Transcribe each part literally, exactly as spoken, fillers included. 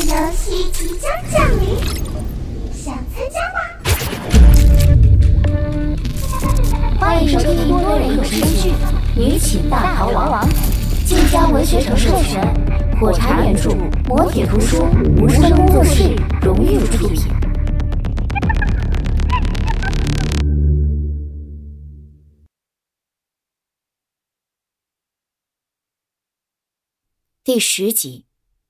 游戏即将降临，想参加吗？ 欢迎收听多人有声剧《女寝大逃亡》，晋江文学城授权，火柴原著，磨铁图书，无声工作室荣誉出品。第十集。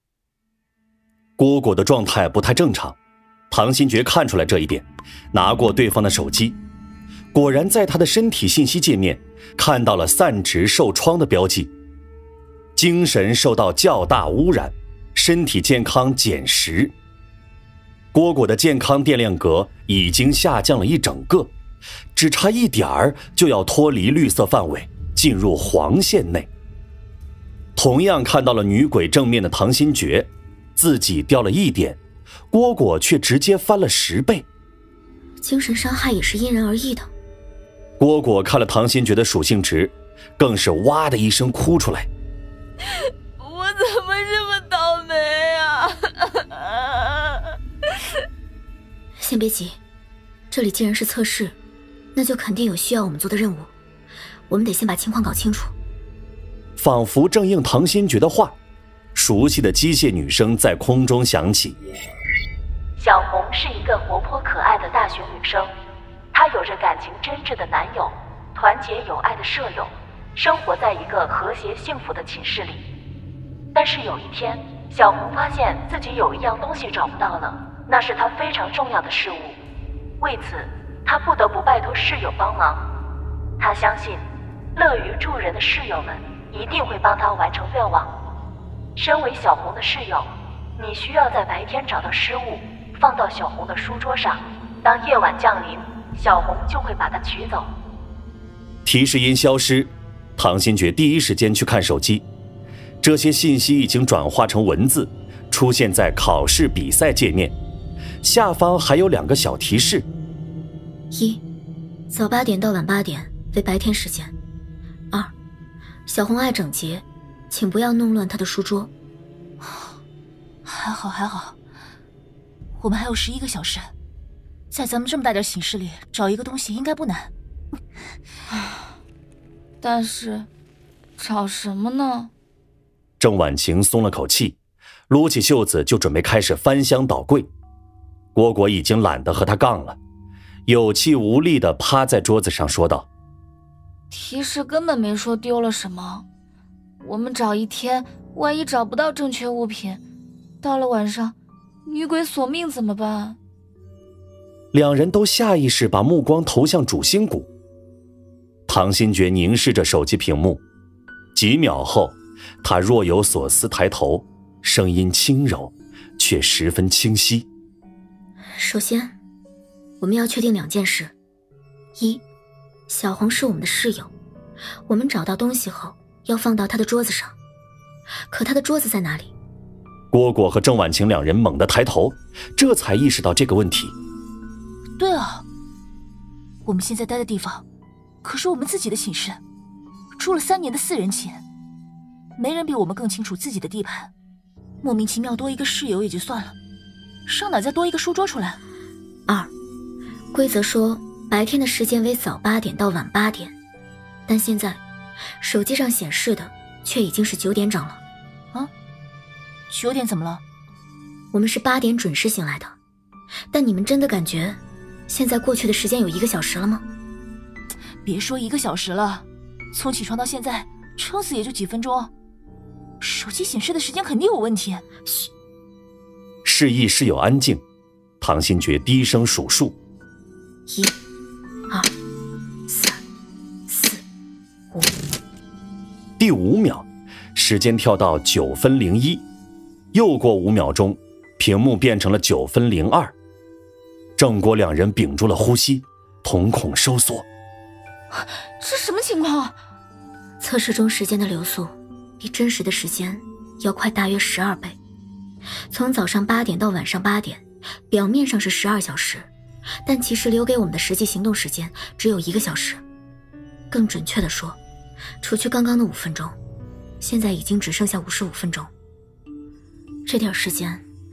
蝈蝈的状态不太正常，唐新觉看出来这一点，拿过对方的手机，果然在他的身体信息界面看到了散值受创的标记，精神受到较大污染，身体健康减十。蝈蝈的健康电量格已经下降了一整个，只差一点儿就要脱离绿色范围，进入黄线内。同样看到了女鬼正面的唐新觉，自己掉了一点，蝈蝈却直接翻了十倍。 精神伤害也是因人而异的。 蝈蝈看了唐新觉的属性值，更是哇的一声哭出来。 我怎么这么倒霉啊！ 先别急，这里既然是测试，那就肯定有需要我们做的任务，我们得先把情况搞清楚。 仿佛正应唐新觉的话，熟悉的机械女声在空中响起。 小红是一个活泼可爱的大学女生，她有着感情真挚的男友，团结友爱的舍友，生活在一个和谐幸福的寝室里。但是有一天，小红发现自己有一样东西找不到了，那是她非常重要的事物。为此，她不得不拜托室友帮忙。她相信乐于助人的室友们一定会帮她完成愿望。身为小红的室友，你需要在白天找到失物，放到小红的书桌上，当夜晚降临，小红就会把它取走。 提示音消失，唐新觉第一时间去看手机，这些信息已经转化成文字，出现在考试比赛界面，下方还有两个小提示。 一，早八点到晚八点为白天时间。二，小红爱整洁，请不要弄乱她的书桌。 还好还好，我们还有十一个小时，在咱们这么大点寝室里找一个东西应该不难。但是找什么呢？ 郑婉晴松了口气，撸起袖子就准备开始翻箱倒柜。蝈蝈已经懒得和他杠了，有气无力地趴在桌子上说道： 提示根本没说丢了什么，我们找一天，万一找不到正确物品，到了晚上女鬼索命怎么办？ 两人都下意识把目光投向主心骨。唐新觉凝视着手机屏幕，几秒后他若有所思抬头，声音轻柔却十分清晰。 首先我们要确定两件事。一，小红是我们的室友，我们找到东西后要放到她的桌子上，可她的桌子在哪里？ 蝈蝈和郑婉晴两人猛地抬头，这才意识到这个问题。 对啊，我们现在待的地方可是我们自己的寝室，住了三年的四人寝，没人比我们更清楚自己的地盘，莫名其妙多一个室友也就算了，上哪再多一个书桌出来？ 二，规则说白天的时间为早八点到晚八点，但现在手机上显示的却已经是九点整了。 啊？九点怎么了？ 我们是八点准时醒来的，但你们真的感觉现在过去的时间有一个小时了吗？ 别说一个小时了，从起床到现在撑死也就几分钟，手机显示的时间肯定有问题。 嘘， 示意室友安静，唐新觉低声数数： 一、二、三、四、五。 第五秒，时间跳到九分零一，又过五秒钟，屏幕变成了九分零二。郑国两人屏住了呼吸，瞳孔收缩。 这什么情况啊？ 测试中时间的流速比真实的时间要快大约十二倍。从早上八点到晚上八点，表面上是十二小时，但其实留给我们的实际行动时间只有一个小时。更准确地说，除去刚刚的五分钟，现在已经只剩下五十五分钟。这点时间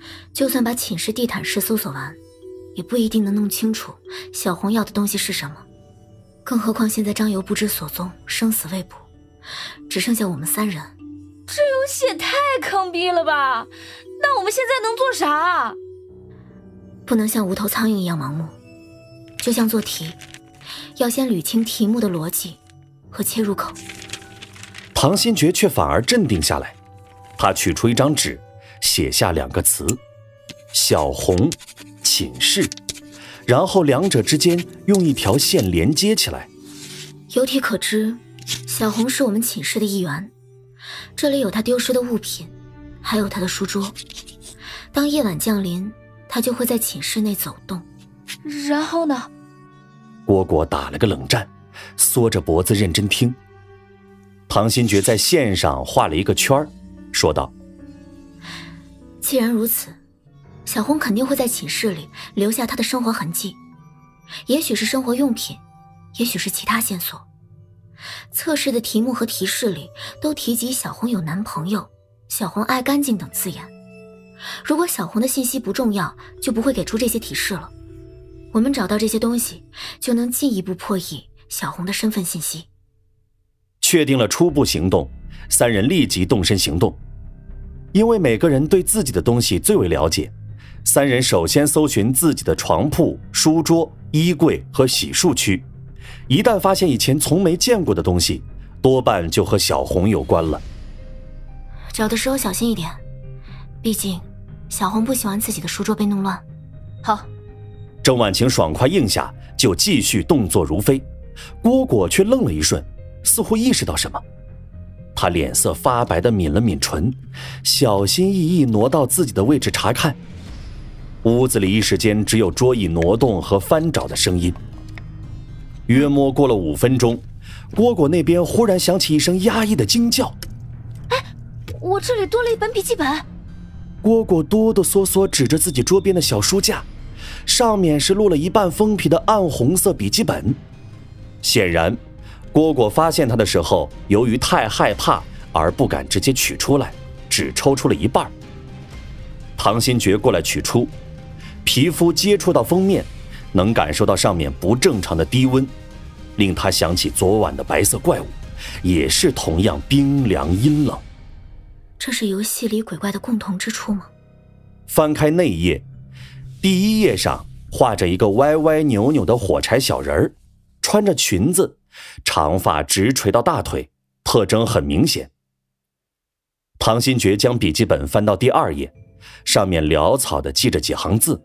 就算把寝室地毯式搜索完，也不一定能弄清楚小红要的东西是什么。更何况现在张游不知所踪，生死未卜，只剩下我们三人。 这游戏也太坑逼了吧！那我们现在能做啥？ 不能像无头苍蝇一样盲目，就像做题，要先捋清题目的逻辑和切入口。 唐新觉却反而镇定下来，他取出一张纸，写下两个词：小红、寝室，然后两者之间用一条线连接起来。 由题可知，小红是我们寝室的一员，这里有她丢失的物品，还有她的书桌。当夜晚降临，她就会在寝室内走动。 然后呢？ 蝈蝈打了个冷战，缩着脖子认真听。唐新觉在线上画了一个圈，说道： 既然如此，小红肯定会在寝室里留下她的生活痕迹，也许是生活用品，也许是其他线索。测试的题目和提示里都提及小红有男朋友，小红爱干净等字眼。如果小红的信息不重要，就不会给出这些提示了。我们找到这些东西，就能进一步破译小红的身份信息。 确定了初步行动，三人立即动身行动。因为每个人对自己的东西最为了解，三人首先搜寻自己的床铺、书桌、衣柜和洗漱区。一旦发现以前从没见过的东西，多半就和小红有关了。 找的时候小心一点，毕竟小红不喜欢自己的书桌被弄乱。 好。 郑婉晴爽快应下，就继续动作如飞。蝈蝈却愣了一瞬，似乎意识到什么。他脸色发白地抿了抿唇，小心翼翼挪到自己的位置查看。屋子里一时间只有桌椅挪动和翻找的声音。约摸过了五分钟，蝈蝈那边忽然响起一声压抑的惊叫： 哎，我这里多了一本笔记本。 蝈蝈哆哆嗦嗦指着自己桌边的小书架，上面是落了一半封皮的暗红色笔记本。显然蝈蝈发现它的时候，由于太害怕而不敢直接取出来，只抽出了一半。唐新觉过来取出，皮肤接触到封面，能感受到上面不正常的低温，令他想起昨晚的白色怪物，也是同样冰凉阴冷。 这是游戏里鬼怪的共同之处吗？ 翻开内页，第一页上画着一个歪歪扭扭的火柴小人儿，穿着裙子，长发直垂到大腿，特征很明显。唐新觉将笔记本翻到第二页，上面潦草地记着几行字：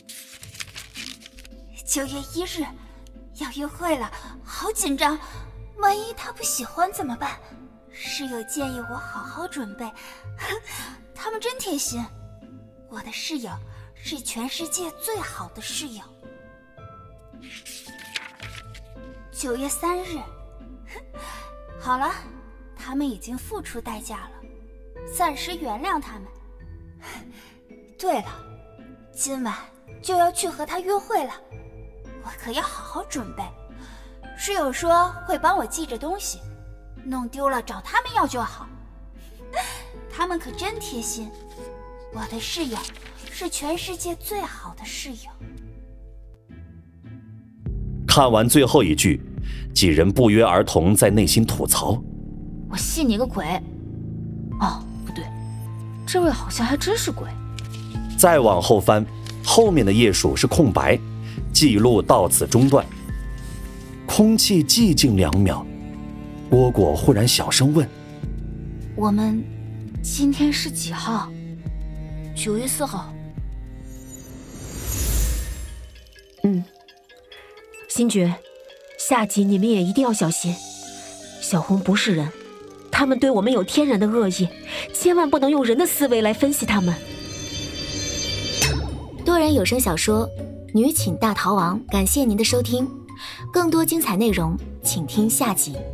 九月一日要约会了，好紧张，万一他不喜欢怎么办？室友建议我好好准备，他们真贴心。我的室友是全世界最好的室友。九月三日，好了，他们已经付出代价了，暂时原谅他们。对了，今晚就要去和他约会了，我可要好好准备。室友说会帮我记着东西，弄丢了找他们要就好。他们可真贴心，我的室友是全世界最好的室友。 看完最后一句，几人不约而同在内心吐槽： 我信你个鬼！哦，不对，这位好像还真是鬼。 再往后翻，后面的页数是空白，记录到此中断。空气寂静两秒，蝈蝈忽然小声问： 我们今天是几号？九月四号。 嗯，星爵，下集你们也一定要小心。小红不是人，他们对我们有天然的恶意，千万不能用人的思维来分析他们。 多人有声小说《女寝大逃亡》，感谢您的收听，更多精彩内容请听下集。